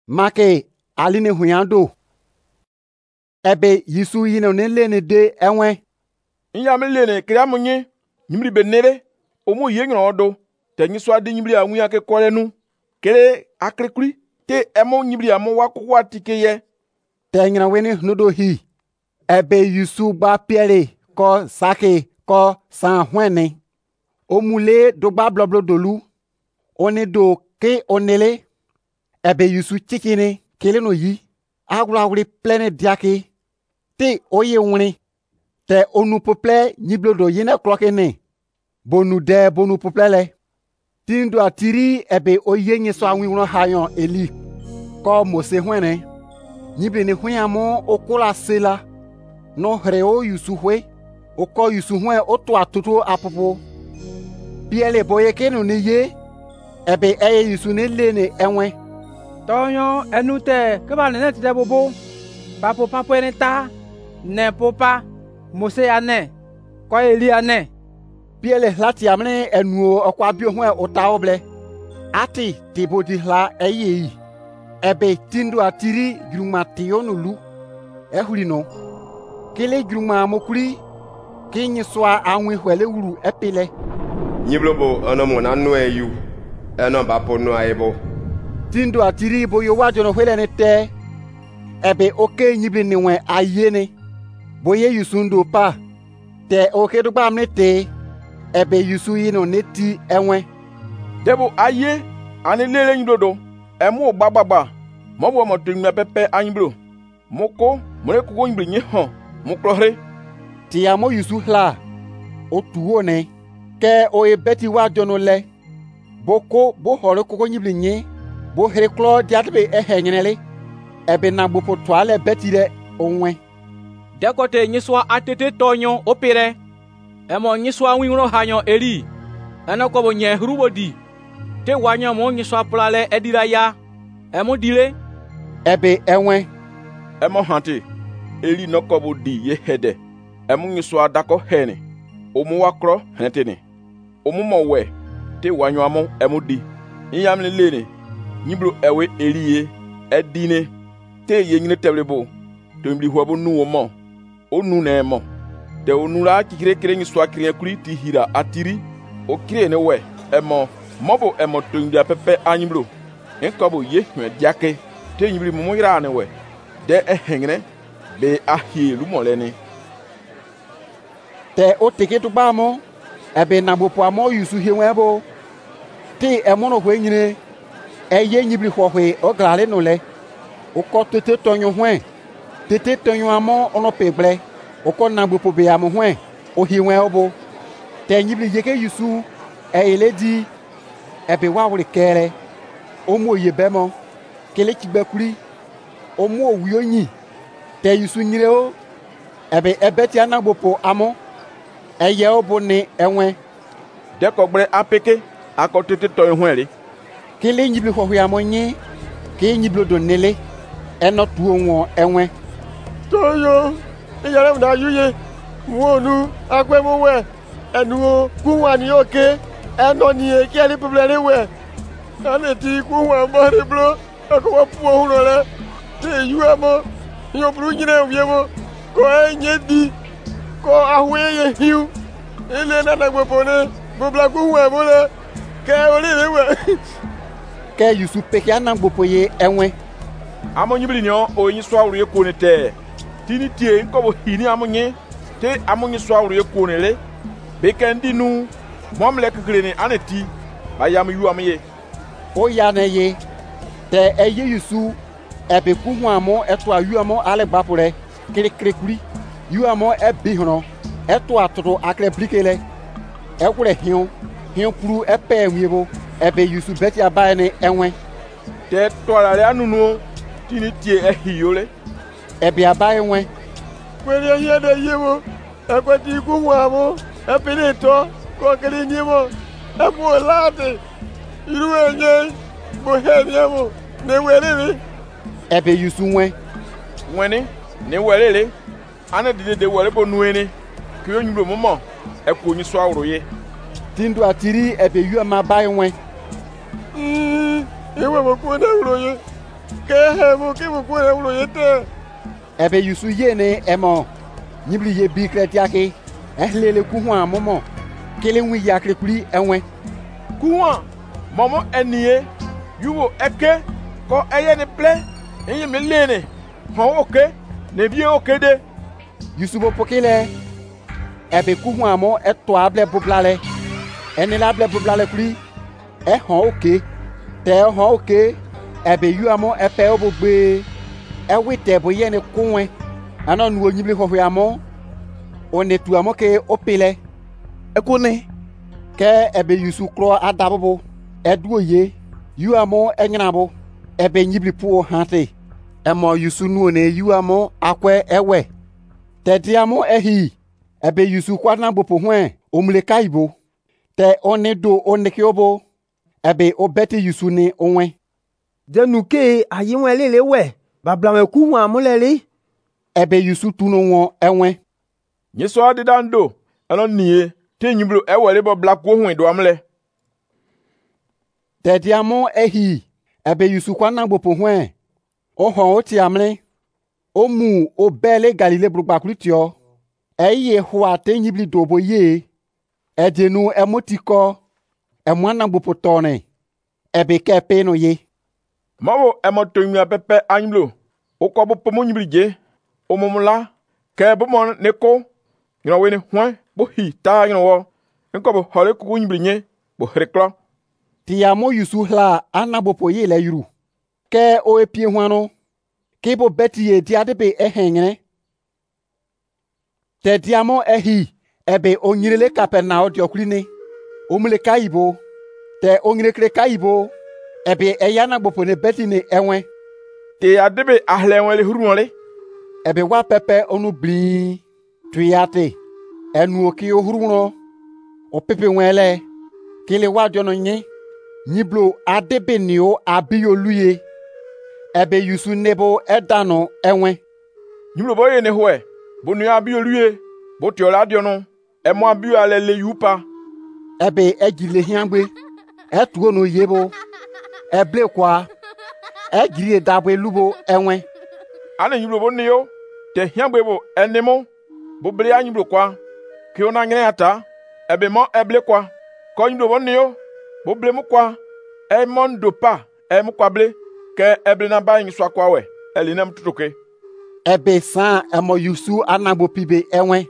Make aline huyando. Ebe Yisu yino ne lene de enwe. Inyame lene kria munye. Nyimri benere. Omu yenyo odo. Te nyiswa di nyimri amuya ke korenu. Kere akrikuri. Te emo nyimri amu wakukwa tike ye. Te nyina weni nudo hi. Ebe Yisu ba piere ko sake ko san hwene. Omule do ba bloblo dolu. One do ke onele. Ebe Yisu chikine kele no yi. Agula wuri plene diake. Te oye wuni. Te onu pople nyiblo do yine kloke ne. Bonu de bonu pople le. Tindo atiri ebe oye nyeso anwi wono hayon Eli. Ko Mose hwene. Nyible ne hweyamo okola sela. No hreo Yisu hwe. Oko Yisu hwe oto atutu apopo. Biele boye kenu ne ye. Ebe eye Yisu ne lene enwe. Tonyo enute keba nene tide bobo. Papo papo eneta. Ne popa. Mose ane. Ko Eli ane. Biele lati amne enuo okwa bio hwe ota oble. Ati tibodi hla eye. Ebe tindo atiri gruma tionu lu. Ehuri no. Kele gruma mokuri. Kinyi swa anwi hwele uru epile. Nyiblobo onomo na no eyu. Eno bapo no aibo. Tindo atiri bo yo wajono hwele ne te. Ebe oke nyibli niwe ayene. Boye Yusundo pa. Te oke do bamne te. Ebe Yusu yino neti enwe. Debo aye. Ane lele nydodo. Emu gbagba. Mobo mo tungme pepe anyiblo. Moko. Mone kuko nyibli nye hon. Moklohre. Ti amo Yusu hla. Otuwo ne. Ke oye beti wajono le. Boko bo hore kuko nyibli nye. Bo here klo diatbe ehenyenele. Ebe na bopo toale beti de onwe. Dekote nyiswa atete tonyo opere. Emo nyiswa winro hanyo Eli. Eno kobo nye hrubodi. Te wanyo mo nyiswa plale edira ya. Emo dile. Ebe enwe. Emo hante. Eli no kobo di ye hede. Emo nyiswa dako hene. Omu wakro henetene. Omu mo we. Te wanyo amo emo di. Inyamle lene. Nyiblo ewe Eli ye. Edine. Te ye nyine teblebo. Te mbli huabo nu omo. Onu na emo. Te onu la kikire kire nyiswa kire kuri ti hira atiri. O kire ne we. Emo. Mobo emo tungia pepe anyiblo. Enkobo ye hwe diake. Te nyibli mumo yira ne we. De ehengene. Be ahi lumolene. Te o teke tu bamo. Ebe na bopo amo Yusu hiwebo. Te emono hwe nyine. Eye nyibli hwe o glale no le. O ko tete tonyo hwe. Tete tonyo amo ono peble. O ko na bopo be amo hwe. O hiwebo. Te nyibli yeke Yusu. Ele di. Ebe wawri kere. Omo yebemo. Kele kigbekuri. Omo owionyi. Te Yusu nyire o. Ebe ebeti anagbopo amo. Eye obo ne enwe. Deko bre apeke. Ako tete tonyo hwere. Kele nyibli hwehwe amo nye. Ke nyiblo do nele. Eno tuo nwo enwe. Toyo. Iyare mda yuye. Mwonu. Akwe mwe. Enuo. Kuwa ni oke. Eno ni eke ali probleme we. Ane ti kuwa mbari blo. Ako wapuwa hunole. Te yu amo. Yo blu nyine uvyemo. Ko enye di. Ko ahwe ye hiu. Ile nana gwepone. Bubla kuwa mbole. Ke olile we. Ke Yusu peke anagbopo ye enwe. Amo nyibli nyo o nyiswa uru ye kone te. Tini tie nkobo hini amo nye. Te amo nyiswa uru ye kone le. Beke ndi nu. Mwamle kukrene aneti. Bayam yu amye. O ya ne ye. Te eye Yusu. Ebe kuhu amo eto ayu amo ale gbapure. Kiri kiri kuri. Yu amo ebi hono. Eto atoto akre blikele. Ekure hion. Hion kuru epe enwebo. Ebe Yusu beti abaye ne enwe. Te toalale anuno. Tini tie ehiyole. Ebe abaye enwe. Kwele ye de yemo. Ekwe ti kuwa amo. Epele to. Ko kele nyemo. Epo late. Iru enye. Bo he nyemo. Ne welele. Ebe Yusu nwe. Wene. Ne welele. Ane de wele bo nuene. Kiyo nyiblo momo. Eko nyiswa uru ye. Tindo atiri ebe yu ama baye nwe. Ewe mo kuwa na uro ye. ke hemu ki bu kwere ulo yete. Ebe Yusu ye ne emo. Nyibli ye bi kretiake. Ehlele kuhwa momo. Kele wi yakre kuri enwe. Kuhwa momo eniye yuwo eke ko eye ne ple enye me lene. Hon oke ne bi oke de. Yusu bo pokele. Ebe kuhwa mo eto able bublale. Eni la able bublale kuri. Hon oke. Te hon oke. Ebe yu amo epe obogbe. Ewite bo ye ne kunwe. Ano nuwo nyibli hohwe amo. One tu amo ke opele. Ekone. Ke ebe Yusu kro adabobo. Eduo ye. Yu amo enyinabo. Ebe nyibli puo hante. Emo Yusu nuo ne yu amo akwe ewe. Te amo ehi. Ebe Yusu kwadna bopo hwen. Omule kaibo. Te one do one kiobo. Ebe obete Yusu ne onwe. Denuke ayiwe lele we. Bablame kuhwa amulele. Ebe Yusu tuno won enwe. Nyeso adidando eno nie te nyiblo ewele bo black wo hwen do amle. Te amo ehi. Ebe Yusu kwadna bopo hwen. Ohon oti amle. Omu obele Galile brugbakulitio. Eye hua te nyibli dobo ye. Edenu emotiko. Emwana bopo tone. Ebe kepe no ye. Mawo emoto nwa pepe anyiblo. Okobo pomo nyibli je. Omomula ke bo mon neko. Nyo we ne hwan bo hi ta nyo wo. Nko bo hore ku nyibli nye bo hreklo. Ti amo Yusu hla anabopo ye le yuru. Ke o epie hwano. Ke bo beti ye di adebe ehengene. Te diamo ehi. Ebe onyirele Kapernao diokuline. Omule kaibo. Te onyire kaibo. Ebe eyana bopo ne beti ne enwe. Te adebe ahlenwele hurunole. Ebe wa pepe onu bli. Tuyate. Enu oki ohuruno. O pepe nwele. Kile wa jono nye. Nyiblo adebe nio abiyo luye. Ebe Yusu nebo edano enwe. Nyiblo boye ne hwe. Bo nu abiyo luye. Bo tiola diono. Emo abiyo alele yupa. Ebe ejile hiangbe. Etuo no yebo. Eble kwa. Ejire dabwe lubo enwe. Ane nyiblo bo niyo. Te hiangbe bo enemo. Bo ble anyiblo kwa. Ki ona ngene ata. Ebe mo eble kwa. Ko nyiblo bo niyo. Bo ble mu kwa. E mon do pa. E mu kwa ble. Ke eble na ba yin swa kwa we. Elinam tutoke. Ebe san emo Yusu anagbo pibe enwe.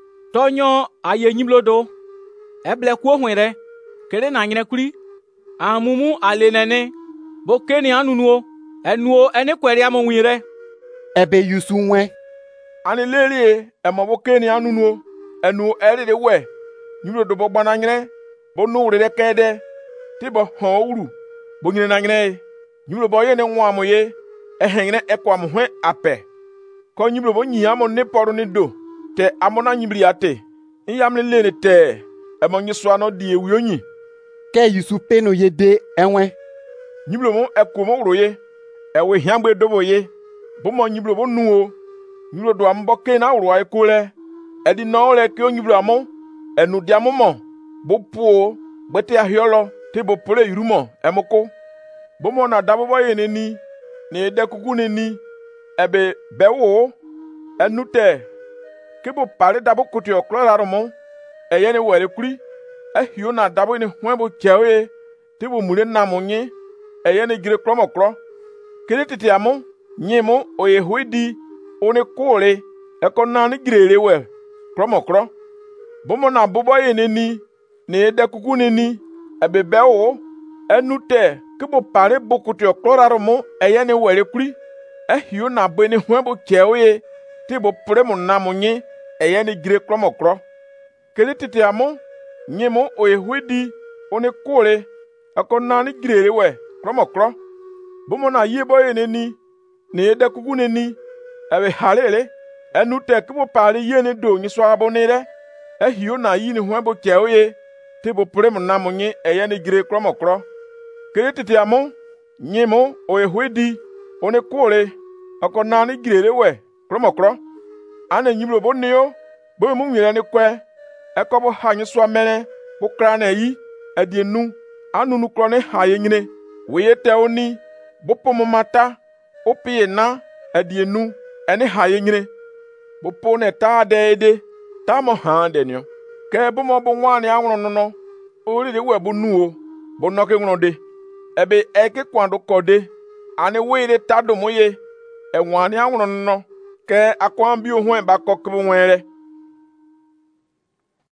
Tonyo aye nyiblo do. Eble kwa hwere. Kere na nyine kuri. Amumu alenene. Bo keni anunuo. Enuo ene kweri amo nwire. Ebe Yusu nwe. Ani lelie emo bo keni anunuo. Enu eri de we. Nyiblo do bo gbana nyine. Bo nu wure de kede. Ti bo hon uru. Bo nyine na nyine. Nyiblo bo ye ne nwa mo ye. Ehengene ekwa mo hwen ape. Ko nyiblo bo nyi amo ne poru ni do. Te amona nyibli ate. Inyam le lene te. Emo nyiswa no di ewi onyi. Ke Yusu peno ye de enwe. Nyiblo mo ekwo mo wuro ye. Ewe hiangbe dobo ye. Bo mo nyiblo bo nuo. Nyiblo do ambo ke na wuro ay kole. Edi no le ke nyiblo amo. Enu di amo mo. Bo puo. Bete ahiolo. Te bo pole yurumo. Emoko. Bo mo na dabo bo ye neni. Ne de kuku neni. Ebe bewo. Enu te. Ke bo pare dabo kuti oklara mo. Eye ne were kuri. Ehio na dabo ne hwen bo chewe. Te bo mure na mo nye. Eye ne gire kromo kro. Kele tete amo. Nyemo oye huidi. One kore. Eko na ni girele we. Kromo kro. Bomo na bobo ye neni. Ne de kuku neni. Ebe bewo. Enu te. Ke bo pare bo kuti oklara mo. Eye ne were kuri. Ehio na bo ne hwen bo chewe. Te bo pure mo na mo nye. Eye ne gire kromo kro. Kele tete amo. Nyemo oye huidi. One kore. Eko na ni girele we. Kromo kro. Bomo na yebo ye neni. Ne de kuku neni. Ebe halele. Enu te kibo pare ye ne do nyiswa abonere. Ehio na yi ni hwen bo chewe. Te bo pure mo na mo nye. Eye ne gire kromo kro. Kele tete amo. Nyemo oye huidi. One kore. Eko na ni girele we. Kromo kro. Ane nyiblo bo niyo. Bo mu nwire ni kwe. Eko bo ha nyiswa mene. Bo kra na yi. Edi enu. Anu nu kro ne ha ye nyine. Weye te oni. Bo pomo mata. o pie na edienu ene haye nyine bo po ne ta de ta mo ha de nyo ke bo mo bo nwa ni anwro no ori de we bo nu o bo no ke nwro de ebe eke kwando kode ani we de ta do mo ye e nwa ni anwro no ke akwan bi ohun e ba kokko nwere